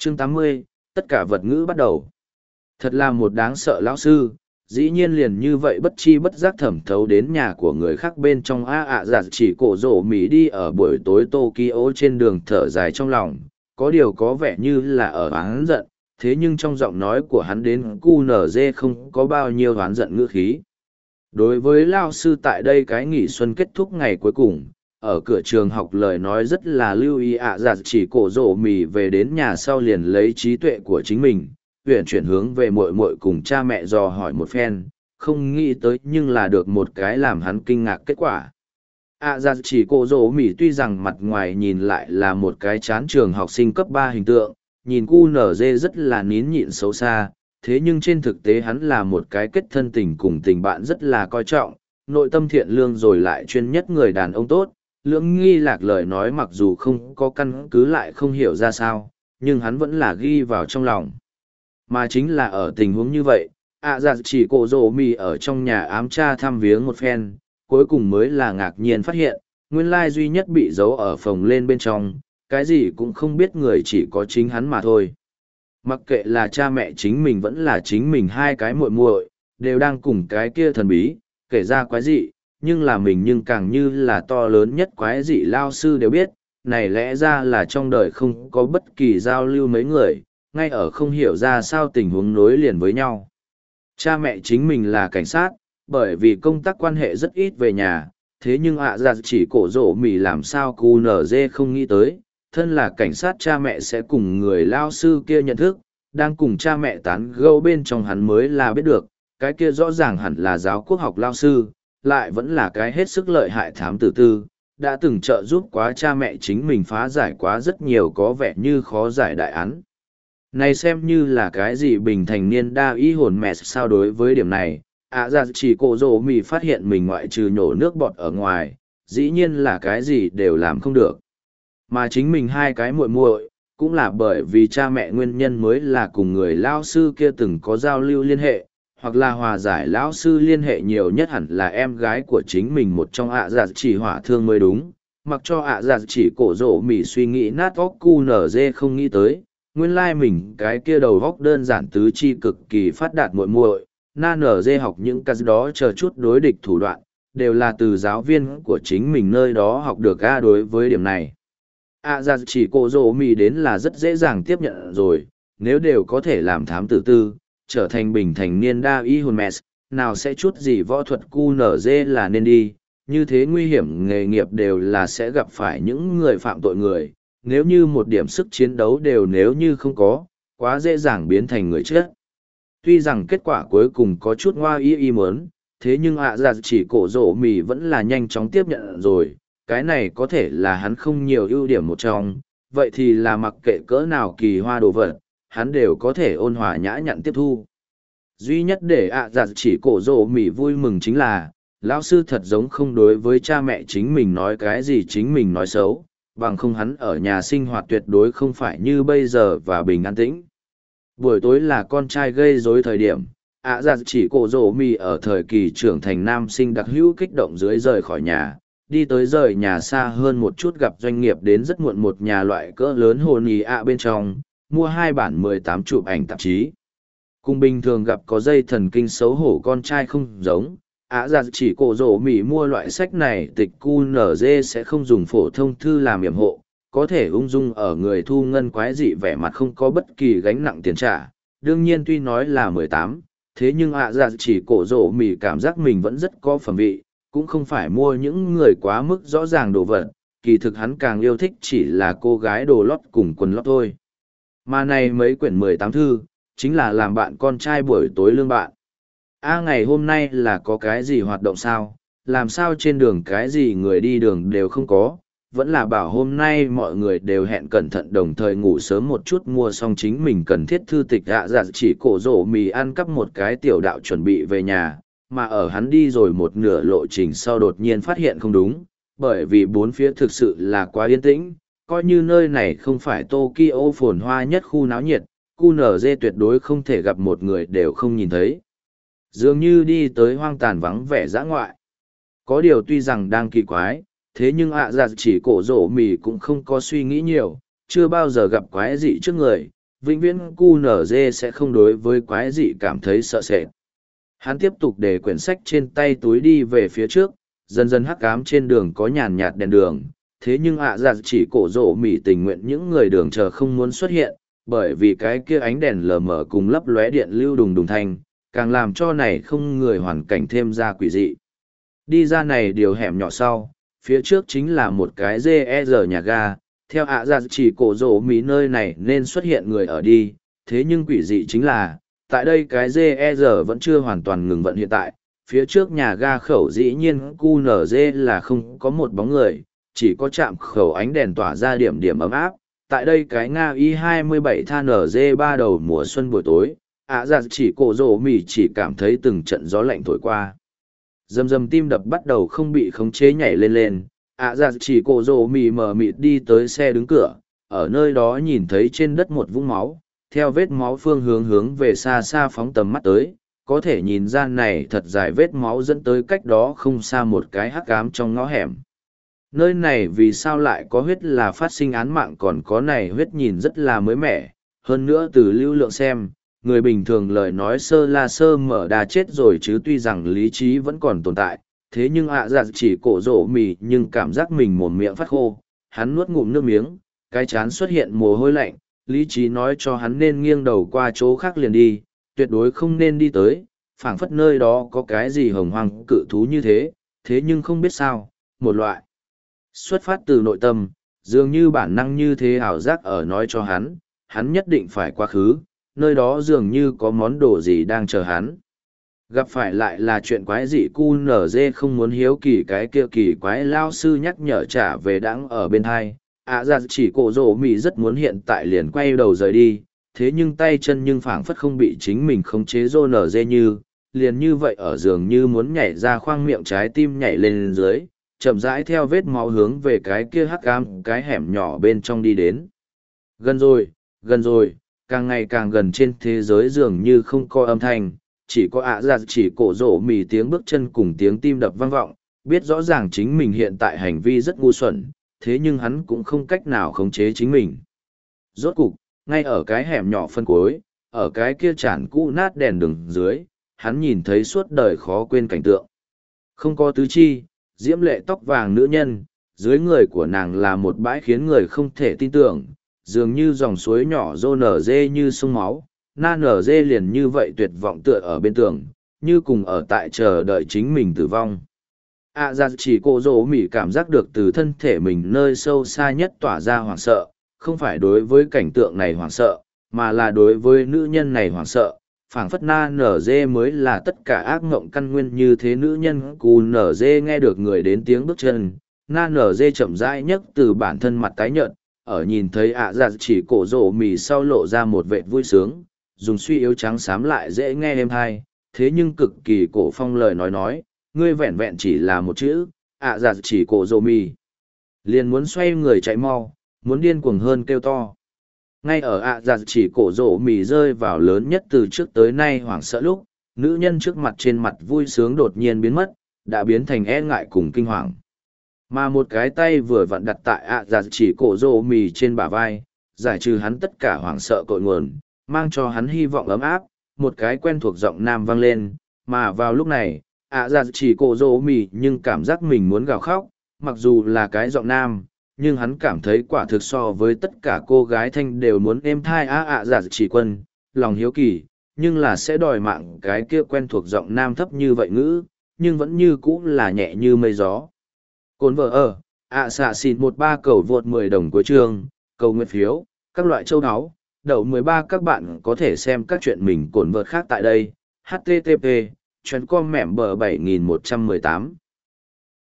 Chương 80, tất cả vật ngữ bắt đầu. Thật là một đáng sợ lão sư, dĩ nhiên liền như vậy bất chi bất giác thẩm thấu đến nhà của người khác bên trong giặt chỉ cổ rổ Mỹ đi ở buổi tối Tokyo trên đường thở dài trong lòng, có điều có vẻ như là ở oán giận, thế nhưng trong giọng nói của hắn đến QNZ không có bao nhiêu oán giận ngữ khí. Đối với lao sư tại đây cái nghỉ xuân kết thúc ngày cuối cùng, ở cửa trường học lời nói rất là lưu ý giặt chỉ cổ rổ Mỹ về đến nhà sau liền lấy trí tuệ của chính mình huyện chuyển hướng về muội muội cùng cha mẹ dò hỏi một phen, không nghĩ tới nhưng là được một cái làm hắn kinh ngạc kết quả. Ra chỉ cô dỗ Mỹ tuy rằng mặt ngoài nhìn lại là một cái chán trường học sinh cấp 3 hình tượng, nhìn QNZ rất là nín nhịn xấu xa, thế nhưng trên thực tế hắn là một cái kết thân tình cùng tình bạn rất là coi trọng, nội tâm thiện lương rồi lại chuyên nhất người đàn ông tốt, lưỡng nghi lạc lời nói mặc dù không có căn cứ lại không hiểu ra sao, nhưng hắn vẫn là ghi vào trong lòng. Mà chính là ở tình huống như vậy, giặt chỉ cổ rổ Mì ở trong nhà ám tra thăm viếng một phen, cuối cùng mới là ngạc nhiên phát hiện, nguyên lai duy nhất bị giấu ở phòng lên bên trong, cái gì cũng không biết người chỉ có chính hắn mà thôi. Mặc kệ là cha mẹ chính mình vẫn là chính mình hai cái muội muội đều đang cùng cái kia thần bí, kể ra quái dị, nhưng là mình nhưng càng như là to lớn nhất quái dị lao sư đều biết, này lẽ ra là trong đời không có bất kỳ giao lưu mấy người, ngay ở không hiểu ra sao tình huống nối liền với nhau. Cha mẹ chính mình là cảnh sát, bởi vì công tác quan hệ rất ít về nhà, thế nhưng giặt chỉ cổ rổ Mì làm sao QNZ không nghĩ tới, thân là cảnh sát cha mẹ sẽ cùng người lao sư kia nhận thức, đang cùng cha mẹ tán gẫu bên trong hắn mới là biết được, cái kia rõ ràng hẳn là giáo quốc học lao sư, lại vẫn là cái hết sức lợi hại thám tử tư, đã từng trợ giúp quá cha mẹ chính mình phá giải quá rất nhiều có vẻ như khó giải đại án. Này xem như là cái gì bình thành niên đa ý hồn mẹ sao đối với điểm này, ra chỉ cổ rổ Mì phát hiện mình ngoại trừ nhổ nước bọt ở ngoài, dĩ nhiên là cái gì đều làm không được. Mà chính mình hai cái muội muội cũng là bởi vì cha mẹ nguyên nhân mới là cùng người lao sư kia từng có giao lưu liên hệ, hoặc là hòa giải lão sư liên hệ nhiều nhất hẳn là em gái của chính mình một trong giặt chỉ hỏa thương mới đúng, mặc cho giặt chỉ cổ rổ Mì suy nghĩ nát óc QNZ không nghĩ tới. Nguyên lai mình cái kia đầu góc đơn giản tứ chi cực kỳ phát đạt muội muội, na nở dê học những cái đó chờ chút đối địch thủ đoạn, đều là từ giáo viên của chính mình nơi đó học được đối với điểm này. Ra chỉ cổ rổ Mì đến là rất dễ dàng tiếp nhận rồi, nếu đều có thể làm thám tử tư, trở thành bình thành niên đa y hồn mẹ, nào sẽ chút gì võ thuật QNZ là nên đi, như thế nguy hiểm nghề nghiệp đều là sẽ gặp phải những người phạm tội người. Nếu như một điểm sức chiến đấu đều nếu như không có, quá dễ dàng biến thành người chết. Tuy rằng kết quả cuối cùng có chút ngoa y mớn, thế nhưng giặt chỉ cổ rổ Mì vẫn là nhanh chóng tiếp nhận rồi, cái này có thể là hắn không nhiều ưu điểm một trong, vậy thì là mặc kệ cỡ nào kỳ hoa đồ vật, hắn đều có thể ôn hòa nhã nhặn tiếp thu. Duy nhất để giặt chỉ cổ rổ Mì vui mừng chính là, lão sư thật giống không đối với cha mẹ chính mình nói cái gì chính mình nói xấu, bằng không hắn ở nhà sinh hoạt tuyệt đối không phải như bây giờ và bình an tĩnh. Buổi tối là con trai gây rối thời điểm, giặt chỉ cổ rổ Mì ở thời kỳ trưởng thành nam sinh đặc hữu kích động dưới rời khỏi nhà, đi tới rời nhà xa hơn một chút gặp doanh nghiệp đến rất muộn một nhà loại cỡ lớn hồn ý bên trong, mua 2 bản 18 chụp ảnh tạp chí. Cùng bình thường gặp có dây thần kinh xấu hổ con trai không giống, giặt chỉ cổ rổ Mì mua loại sách này tịch QNZ sẽ không dùng phổ thông thư làm yểm hộ, có thể ung dung ở người thu ngân quái dị vẻ mặt không có bất kỳ gánh nặng tiền trả. Đương nhiên tuy nói là 18, thế nhưng giặt chỉ cổ rổ Mì cảm giác mình vẫn rất có phẩm vị, cũng không phải mua những người quá mức rõ ràng đồ vật, kỳ thực hắn càng yêu thích chỉ là cô gái đồ lót cùng quần lót thôi. Mà này mấy quyển 18 thư, chính là làm bạn con trai buổi tối lương bạn. Ngày hôm nay là có cái gì hoạt động sao, làm sao trên đường cái gì người đi đường đều không có, vẫn là bảo hôm nay mọi người đều hẹn cẩn thận đồng thời ngủ sớm một chút mua xong chính mình cần thiết thư tịch giặt chỉ cổ rổ Mì ăn cắp một cái tiểu đạo chuẩn bị về nhà, mà ở hắn đi rồi một nửa lộ trình sau đột nhiên phát hiện không đúng, bởi vì bốn phía thực sự là quá yên tĩnh, coi như nơi này không phải Tokyo phồn hoa nhất khu náo nhiệt, QNZ tuyệt đối không thể gặp một người đều không nhìn thấy. Dường như đi tới hoang tàn vắng vẻ dã ngoại. Có điều tuy rằng đang kỳ quái, thế nhưng giặt chỉ cổ rổ Mì cũng không có suy nghĩ nhiều, chưa bao giờ gặp quái dị trước người, vĩnh viễn QNZ sẽ không đối với quái dị cảm thấy sợ sệt. Hắn tiếp tục để quyển sách trên tay túi đi về phía trước, dần dần hắc ám trên đường có nhàn nhạt đèn đường, thế nhưng chỉ cổ rộ mỉ tình nguyện những người đường chờ không muốn xuất hiện, bởi vì cái kia ánh đèn lờ mờ cùng lấp lóe điện lưu đùng đùng thanh, càng làm cho này không người hoàn cảnh thêm ra quỷ dị. Đi ra này điều hẻm nhỏ sau, phía trước chính là một cái GR nhà ga, theo chỉ cổ rộ mỉ nơi này nên xuất hiện người ở đi, thế nhưng quỷ dị chính là, tại đây cái GR vẫn chưa hoàn toàn ngừng vận hiện tại, phía trước nhà ga khẩu dĩ nhiên QNZ là không có một bóng người, chỉ có chạm khẩu ánh đèn tỏa ra điểm điểm ấm áp. Tại đây cái Nga Y-27 tha NG3 đầu mùa xuân buổi tối, chỉ cổ rộ mỉ chỉ cảm thấy từng trận gió lạnh thổi qua. Dầm dầm tim đập bắt đầu không bị khống chế nhảy lên lên, chỉ cổ rộ mỉ mờ mịt đi tới xe đứng cửa, ở nơi đó nhìn thấy trên đất một vũng máu, theo vết máu phương hướng về xa xa phóng tầm mắt tới, có thể nhìn ra này thật dài vết máu dẫn tới cách đó không xa một cái hắc ám trong ngõ hẻm. Nơi này vì sao lại có huyết là phát sinh án mạng còn có này huyết nhìn rất là mới mẻ, hơn nữa từ lưu lượng xem, người bình thường lời nói sơ la sơ mở đà chết rồi chứ tuy rằng lý trí vẫn còn tồn tại, thế nhưng chỉ cổ rộ mì nhưng cảm giác mình mồm miệng phát khô, hắn nuốt ngụm nước miếng, cái chán xuất hiện mồ hôi lạnh, lý trí nói cho hắn nên nghiêng đầu qua chỗ khác liền đi, tuyệt đối không nên đi tới, phảng phất nơi đó có cái gì hồng hoang cự thú như thế, thế nhưng không biết sao, một loại xuất phát từ nội tâm, dường như bản năng như thế ảo giác ở nói cho hắn nhất định phải quá khứ, nơi đó dường như có món đồ gì đang chờ hắn. Gặp phải lại là chuyện quái dị QNZ không muốn hiếu kỳ cái kia kỳ quái lao sư nhắc nhở trả về đãng ở bên hai. Chỉ cổ rộ mì rất muốn hiện tại liền quay đầu rời đi, thế nhưng tay chân nhưng phảng phất không bị chính mình khống chế rô nở dê như, liền như vậy ở giường như muốn nhảy ra khoang miệng trái tim nhảy lên dưới, chậm rãi theo vết máu hướng về cái kia hắc ám cái hẻm nhỏ bên trong đi đến. Gần rồi, càng ngày càng gần trên thế giới dường như không có âm thanh, chỉ có chỉ cổ rộ mì tiếng bước chân cùng tiếng tim đập vang vọng, biết rõ ràng chính mình hiện tại hành vi rất ngu xuẩn, thế nhưng hắn cũng không cách nào khống chế chính mình. Rốt cục, ngay ở cái hẻm nhỏ phân cuối, ở cái kia tràn cũ nát đèn đường dưới, hắn nhìn thấy suốt đời khó quên cảnh tượng. Không có tứ chi, diễm lệ tóc vàng nữ nhân, dưới người của nàng là một bãi khiến người không thể tin tưởng, dường như dòng suối nhỏ rô nở dê như sông máu, na nở dê liền như vậy tuyệt vọng tựa ở bên tường, như cùng ở tại chờ đợi chính mình tử vong. Chỉ cổ rỗ mỉ cảm giác được từ thân thể mình nơi sâu xa nhất tỏa ra hoảng sợ, không phải đối với cảnh tượng này hoảng sợ, mà là đối với nữ nhân này hoảng sợ. Phảng phất na nở dê mới là tất cả ác ngộng căn nguyên như thế nữ nhân cù nở dê nghe được người đến tiếng bước chân, na nở dê chậm rãi nhất từ bản thân mặt tái nhợt, ở nhìn thấy chỉ cổ rỗ mỉ sau lộ ra một vệt vui sướng, dùng suy yếu trắng xám lại dễ nghe êm hay, thế nhưng cực kỳ cổ phong lời nói, ngươi vẹn vẹn chỉ là một chữ, chỉ cổ rỗ mỉ. Liền muốn xoay người chạy mau, muốn điên cuồng hơn kêu to. Ngay ở chỉ cổ rỗ mì rơi vào lớn nhất từ trước tới nay hoảng sợ lúc, nữ nhân trước mặt trên mặt vui sướng đột nhiên biến mất, đã biến thành e ngại cùng kinh hoàng. Mà một cái tay vừa vặn đặt tại chỉ cổ rỗ mì trên bả vai, giải trừ hắn tất cả hoảng sợ cội nguồn, mang cho hắn hy vọng ấm áp, một cái quen thuộc giọng nam vang lên, mà vào lúc này, chỉ cổ rỗ mì nhưng cảm giác mình muốn gào khóc, mặc dù là cái giọng nam, nhưng hắn cảm thấy quả thực so với tất cả cô gái thanh đều muốn êm thai chỉ quân, lòng hiếu kỳ, nhưng là sẽ đòi mạng cái kia quen thuộc giọng nam thấp như vậy ngữ, nhưng vẫn như cũ là nhẹ như mây gió. Cồn vợ xin 13 cầu vượt 10 đồng cuối chương, cầu nguyện phiếu, các loại châu áo, đậu 13 các bạn có thể xem các chuyện mình cồn vợt khác tại đây, http, chuyến com mẻm bờ 7118.